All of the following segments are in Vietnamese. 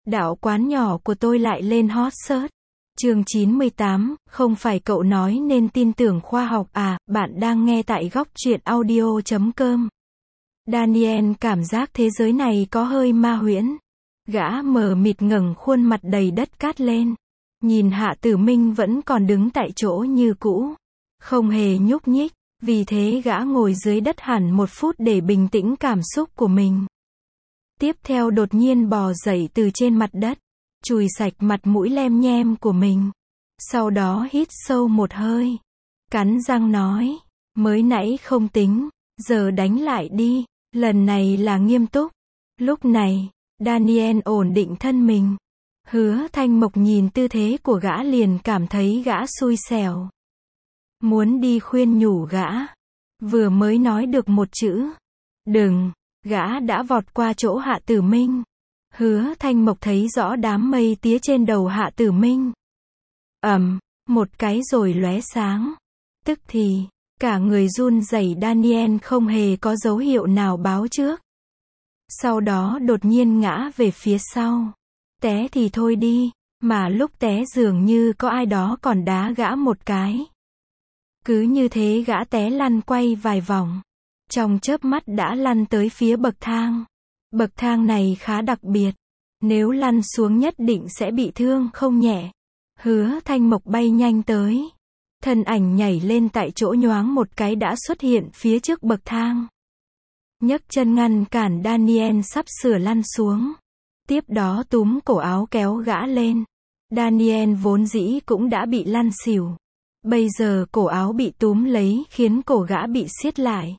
Đạo quán nhỏ của tôi lại lên hot search. Chương 98, không phải cậu nói nên tin tưởng khoa học à, bạn đang nghe tại góc truyện audio.com. Daniel cảm giác thế giới này có hơi ma huyễn. Gã mờ mịt ngẩng khuôn mặt đầy đất cát lên. Nhìn Hạ Tử Minh vẫn còn đứng tại chỗ như cũ. Không hề nhúc nhích, vì thế gã ngồi dưới đất hẳn 1 phút để bình tĩnh cảm xúc của mình. Tiếp theo đột nhiên bò dậy từ trên mặt đất, chùi sạch mặt mũi lem nhem của mình. Sau đó hít sâu một hơi, cắn răng nói, mới nãy không tính, giờ đánh lại đi, lần này là nghiêm túc. Lúc này, Daniel ổn định thân mình. Hứa Thanh Mộc nhìn tư thế của gã liền cảm thấy gã xui xẻo. Muốn đi khuyên nhủ gã. Vừa mới nói được một chữ, đừng, gã đã vọt qua chỗ Hạ Tử Minh. Hứa Thanh Mộc thấy rõ đám mây tía trên đầu Hạ Tử Minh. Một cái rồi lóe sáng. Tức thì, cả người run rẩy Daniel không hề có dấu hiệu nào báo trước. Sau đó đột nhiên ngã về phía sau. Té thì thôi đi, mà lúc té dường như có ai đó còn đá gã một cái. Cứ như thế gã té lăn quay vài vòng. Trong chớp mắt đã lăn tới phía bậc thang. Bậc thang này khá đặc biệt. Nếu lăn xuống nhất định sẽ bị thương không nhẹ. Hứa Thanh Mộc bay nhanh tới. Thân ảnh nhảy lên tại chỗ nhoáng một cái đã xuất hiện phía trước bậc thang. Nhấc chân ngăn cản Daniel sắp sửa lăn xuống. Tiếp đó túm cổ áo kéo gã lên. Daniel vốn dĩ cũng đã bị lăn xỉu. Bây giờ cổ áo bị túm lấy khiến cổ gã bị siết lại.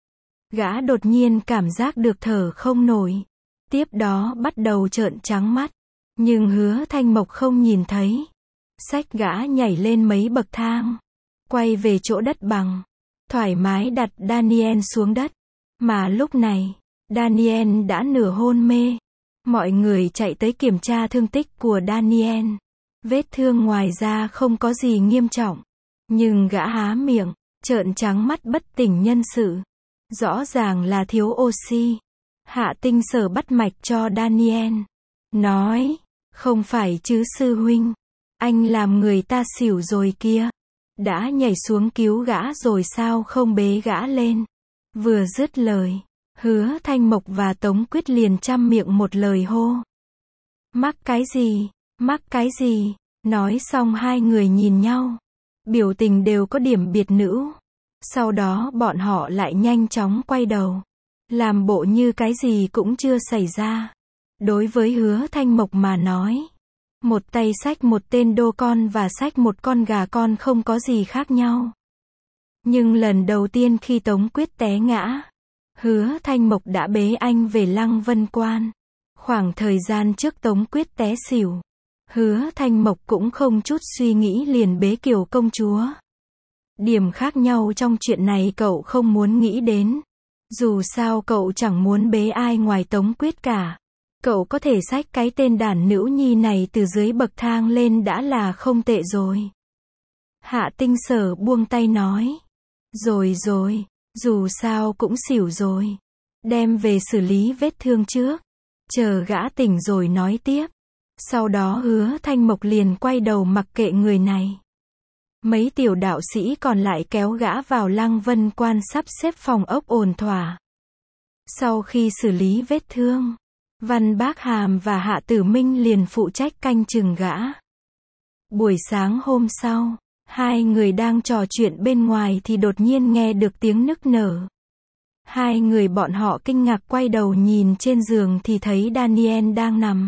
Gã đột nhiên cảm giác được thở không nổi. Tiếp đó bắt đầu trợn trắng mắt. Nhưng Hứa Thanh Mộc không nhìn thấy. Xách gã nhảy lên mấy bậc thang. Quay về chỗ đất bằng. Thoải mái đặt Daniel xuống đất. Mà lúc này, Daniel đã nửa hôn mê. Mọi người chạy tới kiểm tra thương tích của Daniel. Vết thương ngoài da không có gì nghiêm trọng. Nhưng gã há miệng, trợn trắng mắt bất tỉnh nhân sự. Rõ ràng là thiếu oxy. Hạ Tinh Sở bắt mạch cho Daniel. Nói, không phải chứ sư huynh. Anh làm người ta xỉu rồi kia. Đã nhảy xuống cứu gã rồi sao không bế gã lên. Vừa dứt lời, Hứa Thanh Mộc và Tống Quyết liền trăm miệng một lời hô. Mắc cái gì? Mắc cái gì? Nói xong hai người nhìn nhau. Biểu tình đều có điểm biệt nữ. Sau đó bọn họ lại nhanh chóng quay đầu. Làm bộ như cái gì cũng chưa xảy ra. Đối với Hứa Thanh Mộc mà nói, một tay xách một tên đô con và xách một con gà con không có gì khác nhau. Nhưng lần đầu tiên khi Tống Quyết té ngã, Hứa Thanh Mộc đã bế anh về Lăng Vân Quan. Khoảng thời gian trước Tống Quyết té xỉu, Hứa Thanh Mộc cũng không chút suy nghĩ liền bế Kiều công chúa. Điểm khác nhau trong chuyện này cậu không muốn nghĩ đến. Dù sao cậu chẳng muốn bế ai ngoài Tống Quyết cả. Cậu có thể xách cái tên đản nữ nhi này từ dưới bậc thang lên đã là không tệ rồi. Hạ Tinh Sở buông tay nói. Rồi, dù sao cũng xỉu rồi. Đem về xử lý vết thương trước. Chờ gã tỉnh rồi nói tiếp. Sau đó Hứa Thanh Mộc liền quay đầu mặc kệ người này. Mấy tiểu đạo sĩ còn lại kéo gã vào Lăng Vân Quan sắp xếp phòng ốc ổn thỏa. Sau khi xử lý vết thương, Văn Bác Hàm và Hạ Tử Minh liền phụ trách canh chừng gã. Buổi sáng hôm sau, hai người đang trò chuyện bên ngoài thì đột nhiên nghe được tiếng nức nở. Hai người bọn họ kinh ngạc quay đầu nhìn trên giường thì thấy Daniel đang nằm.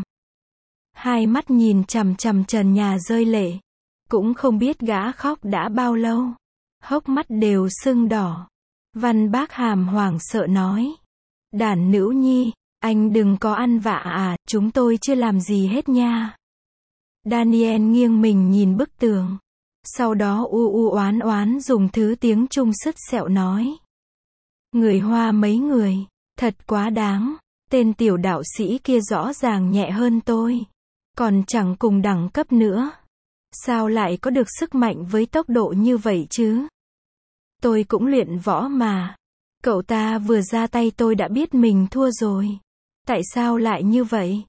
Hai mắt nhìn chằm chằm trần nhà rơi lệ. Cũng không biết gã khóc đã bao lâu. Hốc mắt đều sưng đỏ. Văn Bác Hàm hoảng sợ nói. Đản nữ nhi, anh đừng có ăn vạ à, chúng tôi chưa làm gì hết nha. Daniel nghiêng mình nhìn bức tường. Sau đó oán oán dùng thứ tiếng Trung sứt sẹo nói. Người Hoa mấy người, thật quá đáng. Tên tiểu đạo sĩ kia rõ ràng nhẹ hơn tôi. Còn chẳng cùng đẳng cấp nữa. Sao lại có được sức mạnh với tốc độ như vậy chứ? Tôi cũng luyện võ mà. Cậu ta vừa ra tay tôi đã biết mình thua rồi. Tại sao lại như vậy?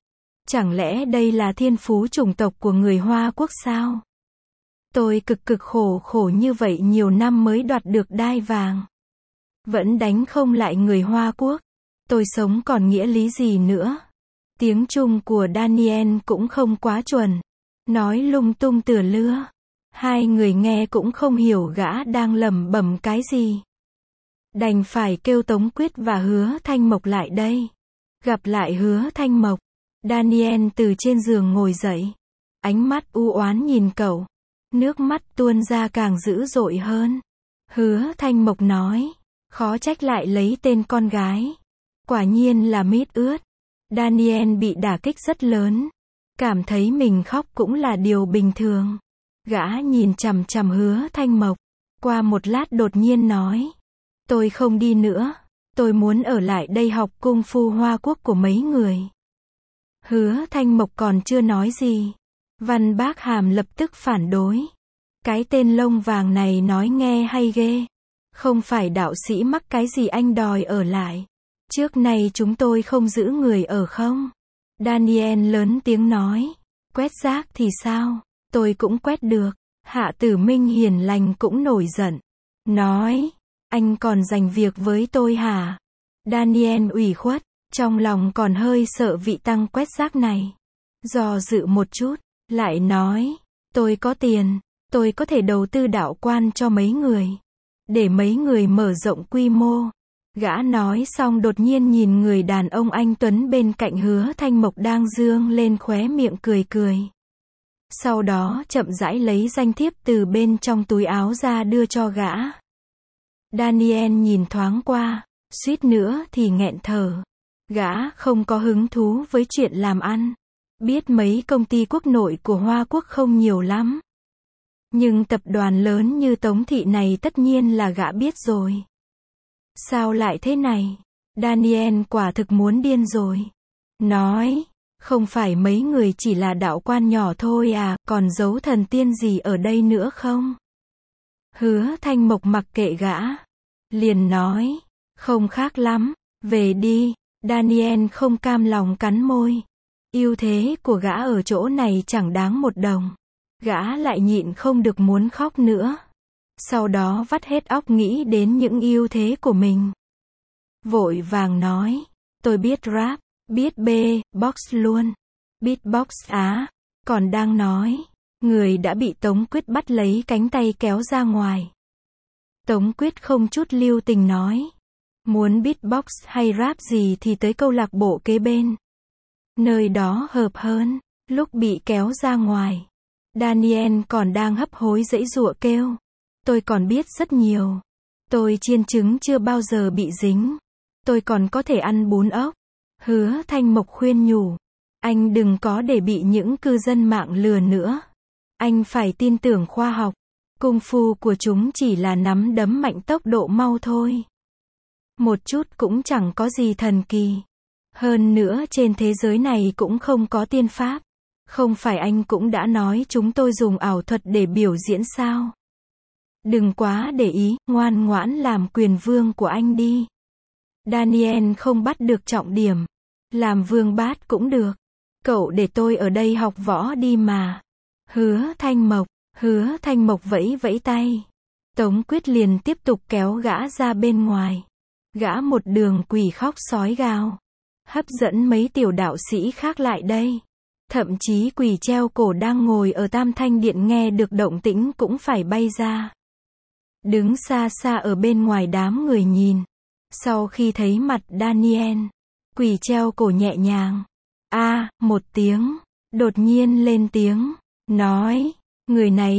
Chẳng lẽ đây là thiên phú chủng tộc của người Hoa Quốc sao? Tôi cực khổ như vậy nhiều năm mới đoạt được đai vàng. Vẫn đánh không lại người Hoa Quốc. Tôi sống còn nghĩa lý gì nữa? Tiếng Trung của Daniel cũng không quá chuẩn. Nói lung tung tựa lưa. Hai người nghe cũng không hiểu gã đang lẩm bẩm cái gì. Đành phải kêu Tống Quyết và Hứa Thanh Mộc lại đây. Gặp lại Hứa Thanh Mộc, Daniel từ trên giường ngồi dậy. Ánh mắt u oán nhìn cậu. Nước mắt tuôn ra càng dữ dội hơn. Hứa Thanh Mộc nói, khó trách lại lấy tên con gái. Quả nhiên là mít ướt. Daniel bị đả kích rất lớn. Cảm thấy mình khóc cũng là điều bình thường. Gã nhìn chằm chằm Hứa Thanh Mộc. Qua một lát đột nhiên nói, tôi không đi nữa. Tôi muốn ở lại đây học cung phu Hoa Quốc của mấy người. Hứa Thanh Mộc còn chưa nói gì. Văn Bác Hàm lập tức phản đối. Cái tên lông vàng này nói nghe hay ghê. Không phải đạo sĩ mắc cái gì anh đòi ở lại. Trước nay chúng tôi không giữ người ở không? Daniel lớn tiếng nói. Quét rác thì sao? Tôi cũng quét được. Hạ Tử Minh hiền lành cũng nổi giận. Nói, anh còn giành việc với tôi hả? Daniel ủy khuất, trong lòng còn hơi sợ vị tăng quét rác này. Do dự một chút, lại nói, tôi có tiền, tôi có thể đầu tư đạo quan cho mấy người. Để mấy người mở rộng quy mô. Gã nói xong đột nhiên nhìn người đàn ông anh Tuấn bên cạnh Hứa Thanh Mộc đang dương lên khóe miệng cười. Sau đó chậm rãi lấy danh thiếp từ bên trong túi áo ra đưa cho gã. Daniel nhìn thoáng qua, suýt nữa thì nghẹn thở. Gã không có hứng thú với chuyện làm ăn. Biết mấy công ty quốc nội của Hoa Quốc không nhiều lắm. Nhưng tập đoàn lớn như Tống Thị này tất nhiên là gã biết rồi. Sao lại thế này? Daniel quả thực muốn điên rồi. Nói, không phải mấy người chỉ là đạo quan nhỏ thôi à, còn giấu thần tiên gì ở đây nữa không? Hứa Thanh Mộc mặc kệ gã. Liền nói, không khác lắm, về đi. Daniel không cam lòng cắn môi. Ưu thế của gã ở chỗ này chẳng đáng một đồng. Gã lại nhịn không được muốn khóc nữa. Sau đó vắt hết óc nghĩ đến những ưu thế của mình. Vội vàng nói, tôi biết rap, biết box luôn. Beatbox á, còn đang nói, người đã bị Tống Quyết bắt lấy cánh tay kéo ra ngoài. Tống Quyết không chút lưu tình nói, muốn beatbox hay rap gì thì tới câu lạc bộ kế bên. Nơi đó hợp hơn. Lúc bị kéo ra ngoài, Daniel còn đang hấp hối giãy giụa kêu, tôi còn biết rất nhiều. Tôi chiên trứng chưa bao giờ bị dính. Tôi còn có thể ăn bún ốc. Hứa Thanh Mộc khuyên nhủ, anh đừng có để bị những cư dân mạng lừa nữa. Anh phải tin tưởng khoa học. Cung phu của chúng chỉ là nắm đấm mạnh tốc độ mau thôi. Một chút cũng chẳng có gì thần kỳ. Hơn nữa trên thế giới này cũng không có tiên pháp. Không phải anh cũng đã nói chúng tôi dùng ảo thuật để biểu diễn sao? Đừng quá để ý, ngoan ngoãn làm quyền vương của anh đi. Daniel không bắt được trọng điểm. Làm vương bát cũng được. Cậu để tôi ở đây học võ đi mà. Hứa Thanh Mộc vẫy vẫy tay. Tống Quyết liền tiếp tục kéo gã ra bên ngoài. Gã một đường quỳ khóc sói gào. Hấp dẫn mấy tiểu đạo sĩ khác lại đây. Thậm chí quỳ treo cổ đang ngồi ở Tam Thanh Điện nghe được động tĩnh cũng phải bay ra. Đứng xa xa ở bên ngoài đám người nhìn. Sau khi thấy mặt Daniel, quỳ treo cổ nhẹ nhàng. Một tiếng. Đột nhiên lên tiếng. Nói, người này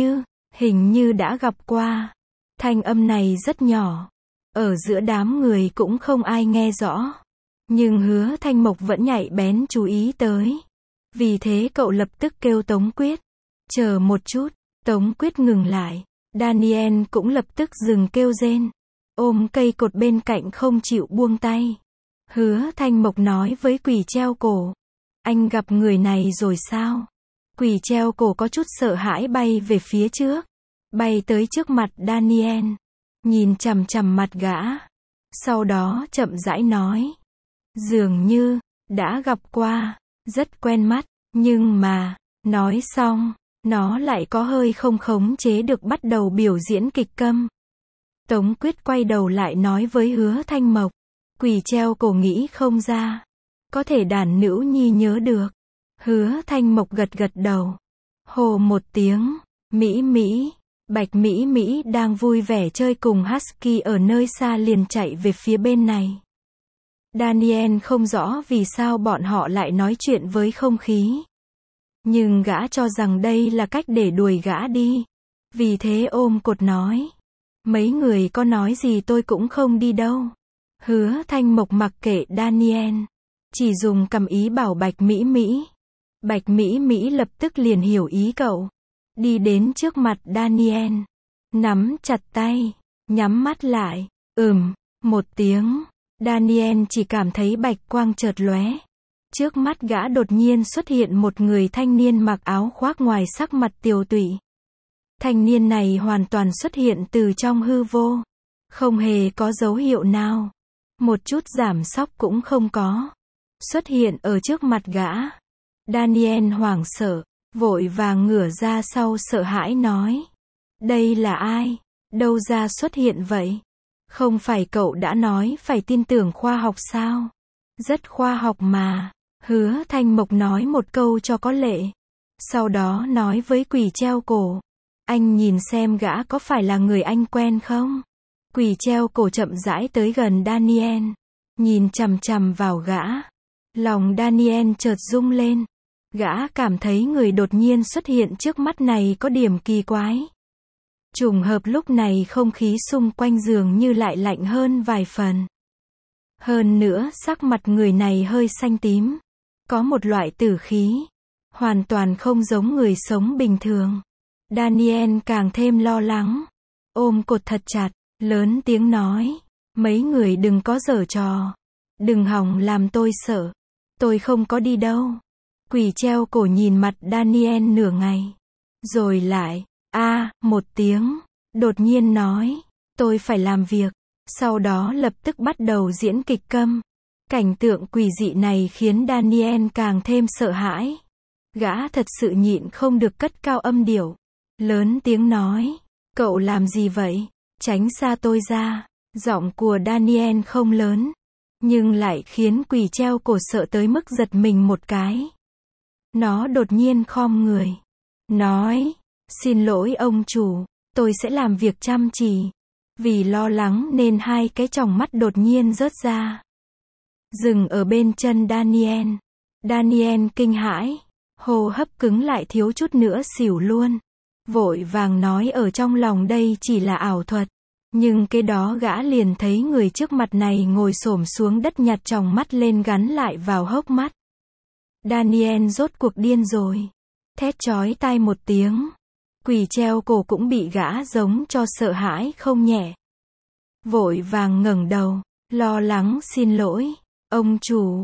hình như đã gặp qua. Thanh âm này rất nhỏ. Ở giữa đám người cũng không ai nghe rõ. Nhưng Hứa Thanh Mộc vẫn nhạy bén chú ý tới. Vì thế cậu lập tức kêu Tống Quyết. Chờ một chút. Tống Quyết ngừng lại. Daniel cũng lập tức dừng kêu rên. Ôm cây cột bên cạnh không chịu buông tay. Hứa Thanh Mộc nói với quỳ treo cổ. Anh gặp người này rồi sao? Quỳ treo cổ có chút sợ hãi bay về phía trước. Bay tới trước mặt Daniel. Nhìn chằm chằm mặt gã. Sau đó chậm rãi nói. Dường như, đã gặp qua. rất quen mắt, nhưng mà, nói xong, nó lại có hơi không khống chế được bắt đầu biểu diễn kịch câm. Tống Quyết quay đầu lại nói với Hứa Thanh Mộc, quỷ treo cổ nghĩ không ra, có thể đàn nữ nhi nhớ được. Hứa Thanh Mộc gật gật đầu. Hồ một tiếng, Mỹ Mỹ, Bạch Mỹ Mỹ đang vui vẻ chơi cùng Husky ở nơi xa liền chạy về phía bên này. Daniel không rõ vì sao bọn họ lại nói chuyện với không khí. Nhưng gã cho rằng đây là cách để đuổi gã đi. Vì thế ôm cột nói. Mấy người có nói gì tôi cũng không đi đâu. Hứa Thanh Mộc mặc kệ Daniel. Chỉ dùng cầm ý bảo Bạch Mỹ Mỹ. Bạch Mỹ Mỹ lập tức liền hiểu ý cậu. Đi đến trước mặt Daniel. Nắm chặt tay. Nhắm mắt lại. Một tiếng. Daniel chỉ cảm thấy bạch quang chợt lóe. Trước mắt gã đột nhiên xuất hiện một người thanh niên mặc áo khoác ngoài sắc mặt tiều tụy. Thanh niên này hoàn toàn xuất hiện từ trong hư vô. Không hề có dấu hiệu nào. Một chút giảm sóc cũng không có. Xuất hiện ở trước mặt gã. Daniel hoảng sợ, vội vàng ngửa ra sau sợ hãi nói. Đây là ai? Đâu ra xuất hiện vậy? Không phải cậu đã nói phải tin tưởng khoa học sao? Rất khoa học mà. Hứa Thanh Mộc nói một câu cho có lệ. Sau đó nói với quỷ treo cổ. Anh nhìn xem gã có phải là người anh quen không? Quỷ treo cổ chậm rãi tới gần Daniel. Nhìn chằm chằm vào gã. Lòng Daniel chợt rung lên. Gã cảm thấy người đột nhiên xuất hiện trước mắt này có điểm kỳ quái. Trùng hợp lúc này không khí xung quanh dường như lại lạnh hơn vài phần. Hơn nữa sắc mặt người này hơi xanh tím. Có một loại tử khí. Hoàn toàn không giống người sống bình thường. Daniel càng thêm lo lắng. Ôm cột thật chặt, lớn tiếng nói. Mấy người đừng có giở trò. Đừng hòng làm tôi sợ. Tôi không có đi đâu. Quỷ treo cổ nhìn mặt Daniel nửa ngày. Rồi lại, một tiếng. Đột nhiên nói. Tôi phải làm việc. Sau đó lập tức bắt đầu diễn kịch câm. Cảnh tượng quỷ dị này khiến Daniel càng thêm sợ hãi. Gã thật sự nhịn không được cất cao âm điệu. Lớn tiếng nói. Cậu làm gì vậy? Tránh xa tôi ra. Giọng của Daniel không lớn. Nhưng lại khiến quỷ treo cổ sợ tới mức giật mình một cái. Nó đột nhiên khom người. Nói. Xin lỗi ông chủ. Tôi sẽ làm việc chăm chỉ. Vì lo lắng nên hai cái tròng mắt đột nhiên rớt ra. Dừng ở bên chân Daniel. Daniel kinh hãi. Hô hấp cứng lại thiếu chút nữa xỉu luôn. Vội vàng nói ở trong lòng đây chỉ là ảo thuật. Nhưng cái đó gã liền thấy người trước mặt này ngồi xổm xuống đất nhặt tròng mắt lên gắn lại vào hốc mắt. Daniel rốt cuộc điên rồi. Thét chói tai một tiếng. Quỷ treo cổ cũng bị gã giống cho sợ hãi không nhẹ. Vội vàng ngẩng đầu, lo lắng xin lỗi. Ông chủ,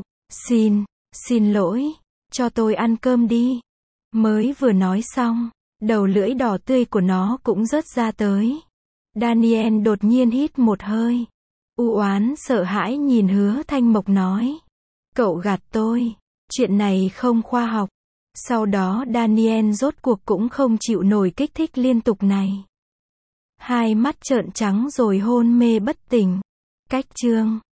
xin lỗi, cho tôi ăn cơm đi. Mới vừa nói xong, đầu lưỡi đỏ tươi của nó cũng rớt ra tới. Daniel đột nhiên hít một hơi. U oán sợ hãi nhìn Hứa Thanh Mộc nói. Cậu gạt tôi. Chuyện này không khoa học. Sau đó Daniel rốt cuộc cũng không chịu nổi kích thích liên tục này. Hai mắt trợn trắng rồi hôn mê bất tỉnh. Cách chương